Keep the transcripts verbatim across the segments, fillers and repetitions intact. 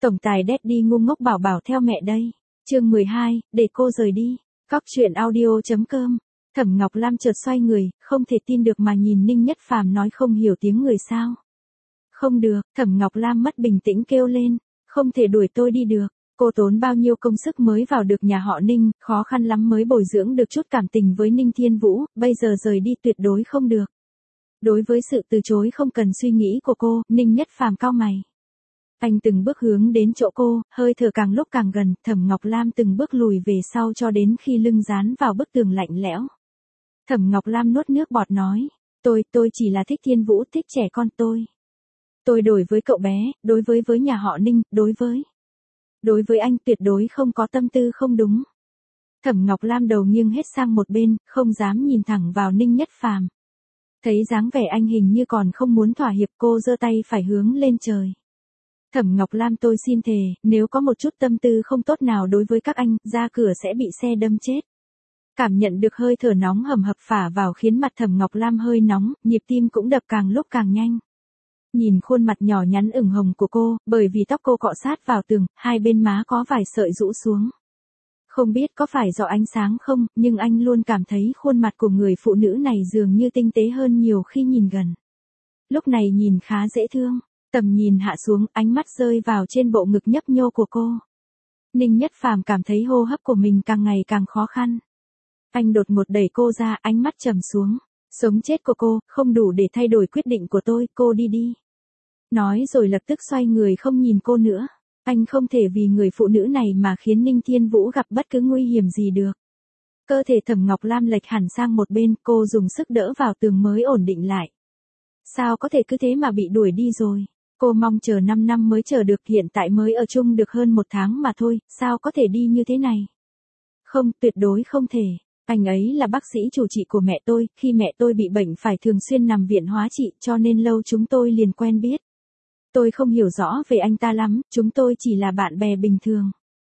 Tổng tài Daddy ngu ngốc bảo bảo theo mẹ đây. Chương mười hai, để cô rời đi. Cóc truyện audio chấm com. Thẩm Ngọc Lam chợt xoay người, không thể tin được mà nhìn Ninh Nhất Phàm nói không hiểu tiếng người sao. Không được, Thẩm Ngọc Lam mất bình tĩnh kêu lên, không thể đuổi tôi đi được. Cô tốn bao nhiêu công sức mới vào được nhà họ Ninh, khó khăn lắm mới bồi dưỡng được chút cảm tình với Ninh Thiên Vũ, bây giờ rời đi tuyệt đối không được. Đối với sự từ chối không cần suy nghĩ của cô, Ninh Nhất Phàm cau mày. Anh từng bước hướng đến chỗ cô, hơi thở càng lúc càng gần, Thẩm Ngọc Lam từng bước lùi về sau cho đến khi lưng dán vào bức tường lạnh lẽo. Thẩm Ngọc Lam nuốt nước bọt nói, tôi, tôi chỉ là thích Thiên Vũ, thích trẻ con tôi. Tôi đối với cậu bé, đối với với nhà họ Ninh, đối với... Đối với anh tuyệt đối không có tâm tư không đúng. Thẩm Ngọc Lam đầu nghiêng hết sang một bên, không dám nhìn thẳng vào Ninh Nhất Phàm. Thấy dáng vẻ anh hình như còn không muốn thỏa hiệp, cô giơ tay phải hướng lên trời. Thẩm Ngọc Lam, tôi xin thề, nếu có một chút tâm tư không tốt nào đối với các anh, ra cửa sẽ bị xe đâm chết. Cảm nhận được hơi thở nóng hầm hập phả vào khiến mặt Thẩm Ngọc Lam hơi nóng, nhịp tim cũng đập càng lúc càng nhanh. Nhìn khuôn mặt nhỏ nhắn ửng hồng của cô, bởi vì tóc cô cọ sát vào tường, hai bên má có vài sợi rũ xuống. Không biết có phải do ánh sáng không, nhưng anh luôn cảm thấy khuôn mặt của người phụ nữ này dường như tinh tế hơn nhiều khi nhìn gần. Lúc này nhìn khá dễ thương, tầm nhìn hạ xuống, ánh mắt rơi vào trên bộ ngực nhấp nhô của cô. Ninh Nhất Phàm cảm thấy hô hấp của mình càng ngày càng khó khăn. Anh đột ngột đẩy cô ra, ánh mắt trầm xuống. Sống chết của cô, không đủ để thay đổi quyết định của tôi, cô đi đi. Nói rồi lập tức xoay người không nhìn cô nữa. Anh không thể vì người phụ nữ này mà khiến Ninh Thiên Vũ gặp bất cứ nguy hiểm gì được. Cơ thể Thẩm Ngọc Lam lệch hẳn sang một bên, cô dùng sức đỡ vào tường mới ổn định lại. Sao có thể cứ thế mà bị đuổi đi rồi? Cô mong chờ năm năm mới chờ được, hiện tại mới ở chung được hơn một tháng mà thôi, sao có thể đi như thế này? Không, tuyệt đối không thể. Anh ấy là bác sĩ chủ trị của mẹ tôi, khi mẹ tôi bị bệnh phải thường xuyên nằm viện hóa trị cho nên lâu chúng tôi liền quen biết. Tôi không hiểu rõ về anh ta lắm, chúng tôi chỉ là bạn bè bình thường.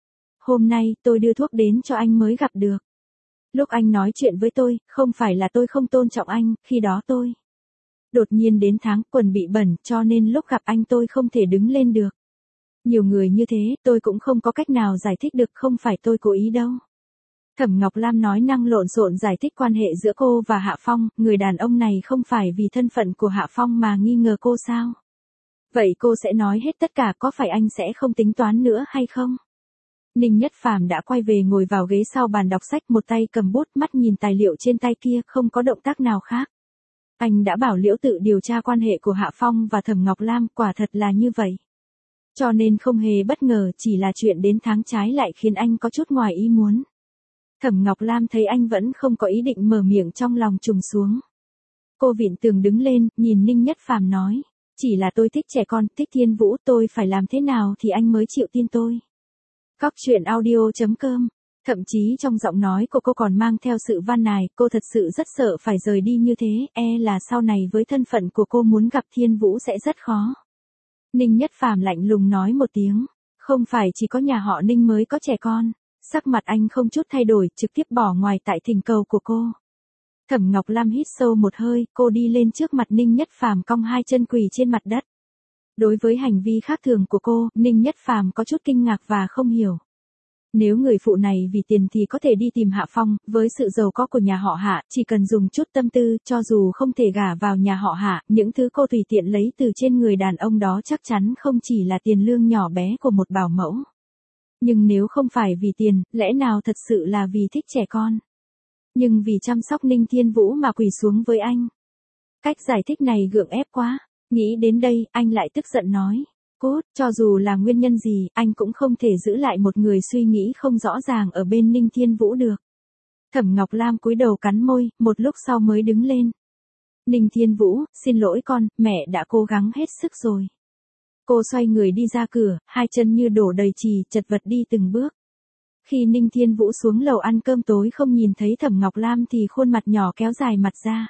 Hôm nay tôi đưa thuốc đến cho anh mới gặp được. Lúc anh nói chuyện với tôi, không phải là tôi không tôn trọng anh, khi đó tôi đột nhiên đến tháng quần bị bẩn cho nên lúc gặp anh tôi không thể đứng lên được. Nhiều người như thế, tôi cũng không có cách nào giải thích được, không phải tôi cố ý đâu. Thẩm Ngọc Lam nói năng lộn xộn giải thích quan hệ giữa cô và Hạ Phong, người đàn ông này không phải vì thân phận của Hạ Phong mà nghi ngờ cô sao? Vậy cô sẽ nói hết tất cả, có phải anh sẽ không tính toán nữa hay không? Ninh Nhất Phàm đã quay về ngồi vào ghế sau bàn đọc sách, một tay cầm bút, mắt nhìn tài liệu trên tay kia, không có động tác nào khác. Anh đã bảo Liễu tự điều tra quan hệ của Hạ Phong và Thẩm Ngọc Lam, quả thật là như vậy. Cho nên không hề bất ngờ, chỉ là chuyện đến tháng trái lại khiến anh có chút ngoài ý muốn. Thẩm Ngọc Lam thấy anh vẫn không có ý định mở miệng, trong lòng trùng xuống. Cô vịn tường đứng lên, nhìn Ninh Nhất Phàm nói, chỉ là tôi thích trẻ con, thích Thiên Vũ, tôi phải làm thế nào thì anh mới chịu tin tôi. Cóc truyện audio chấm com. Thậm chí trong giọng nói của cô còn mang theo sự van nài, cô thật sự rất sợ phải rời đi như thế, e là sau này với thân phận của cô muốn gặp Thiên Vũ sẽ rất khó. Ninh Nhất Phàm lạnh lùng nói một tiếng, không phải chỉ có nhà họ Ninh mới có trẻ con. Sắc mặt anh không chút thay đổi, trực tiếp bỏ ngoài tại thỉnh cầu của cô. Thẩm Ngọc Lam hít sâu một hơi, cô đi lên trước mặt Ninh Nhất Phàm, cong hai chân quỳ trên mặt đất. Đối với hành vi khác thường của cô, Ninh Nhất Phàm có chút kinh ngạc và không hiểu. Nếu người phụ này vì tiền thì có thể đi tìm Hạ Phong, với sự giàu có của nhà họ Hạ, chỉ cần dùng chút tâm tư, cho dù không thể gả vào nhà họ Hạ, những thứ cô tùy tiện lấy từ trên người đàn ông đó chắc chắn không chỉ là tiền lương nhỏ bé của một bảo mẫu. Nhưng nếu không phải vì tiền, lẽ nào thật sự là vì thích trẻ con? Nhưng vì chăm sóc Ninh Thiên Vũ mà quỳ xuống với anh. Cách giải thích này gượng ép quá. Nghĩ đến đây, anh lại tức giận nói. Cốt, cho dù là nguyên nhân gì, anh cũng không thể giữ lại một người suy nghĩ không rõ ràng ở bên Ninh Thiên Vũ được. Thẩm Ngọc Lam cúi đầu cắn môi, một lúc sau mới đứng lên. Ninh Thiên Vũ, xin lỗi con, mẹ đã cố gắng hết sức rồi. Cô xoay người đi ra cửa, hai chân như đổ đầy trì, chật vật đi từng bước. Khi Ninh Thiên Vũ xuống lầu ăn cơm tối không nhìn thấy Thẩm Ngọc Lam thì khuôn mặt nhỏ kéo dài mặt ra.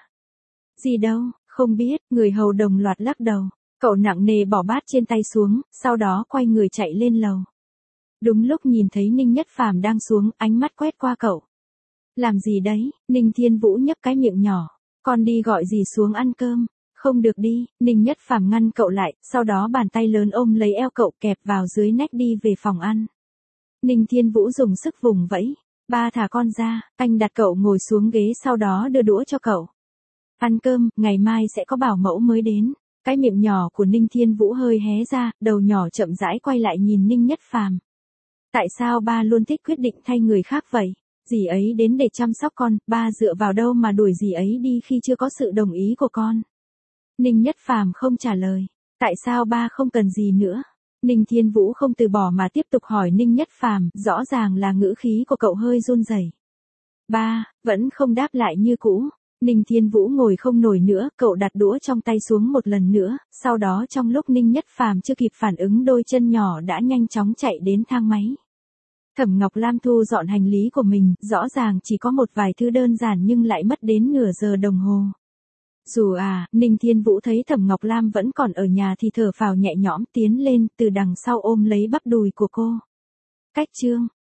Gì đâu, không biết, người hầu đồng loạt lắc đầu. Cậu nặng nề bỏ bát trên tay xuống, sau đó quay người chạy lên lầu. Đúng lúc nhìn thấy Ninh Nhất Phàm đang xuống, ánh mắt quét qua cậu. Làm gì đấy? Ninh Thiên Vũ nhấp cái miệng nhỏ. Con đi gọi gì xuống ăn cơm? Không được đi, Ninh Nhất Phàm ngăn cậu lại, sau đó bàn tay lớn ôm lấy eo cậu kẹp vào dưới nách đi về phòng ăn. Ninh Thiên Vũ dùng sức vùng vẫy. Ba thả con ra, anh đặt cậu ngồi xuống ghế sau đó đưa đũa cho cậu. Ăn cơm, ngày mai sẽ có bảo mẫu mới đến. Cái miệng nhỏ của Ninh Thiên Vũ hơi hé ra, đầu nhỏ chậm rãi quay lại nhìn Ninh Nhất Phàm. Tại sao ba luôn thích quyết định thay người khác vậy? Dì ấy đến để chăm sóc con, ba dựa vào đâu mà đuổi dì ấy đi khi chưa có sự đồng ý của con? Ninh Nhất Phàm không trả lời. Tại sao ba không cần gì nữa? Ninh Thiên Vũ không từ bỏ mà tiếp tục hỏi Ninh Nhất Phàm, rõ ràng là ngữ khí của cậu hơi run rẩy. Ba, vẫn không đáp lại như cũ. Ninh Thiên Vũ ngồi không nổi nữa, cậu đặt đũa trong tay xuống một lần nữa, sau đó trong lúc Ninh Nhất Phàm chưa kịp phản ứng đôi chân nhỏ đã nhanh chóng chạy đến thang máy. Thẩm Ngọc Lam thu dọn hành lý của mình, rõ ràng chỉ có một vài thứ đơn giản nhưng lại mất đến nửa giờ đồng hồ. Dù à, Ninh Thiên Vũ thấy Thẩm Ngọc Lam vẫn còn ở nhà thì thở phào nhẹ nhõm tiến lên từ đằng sau ôm lấy bắp đùi của cô. Cách chương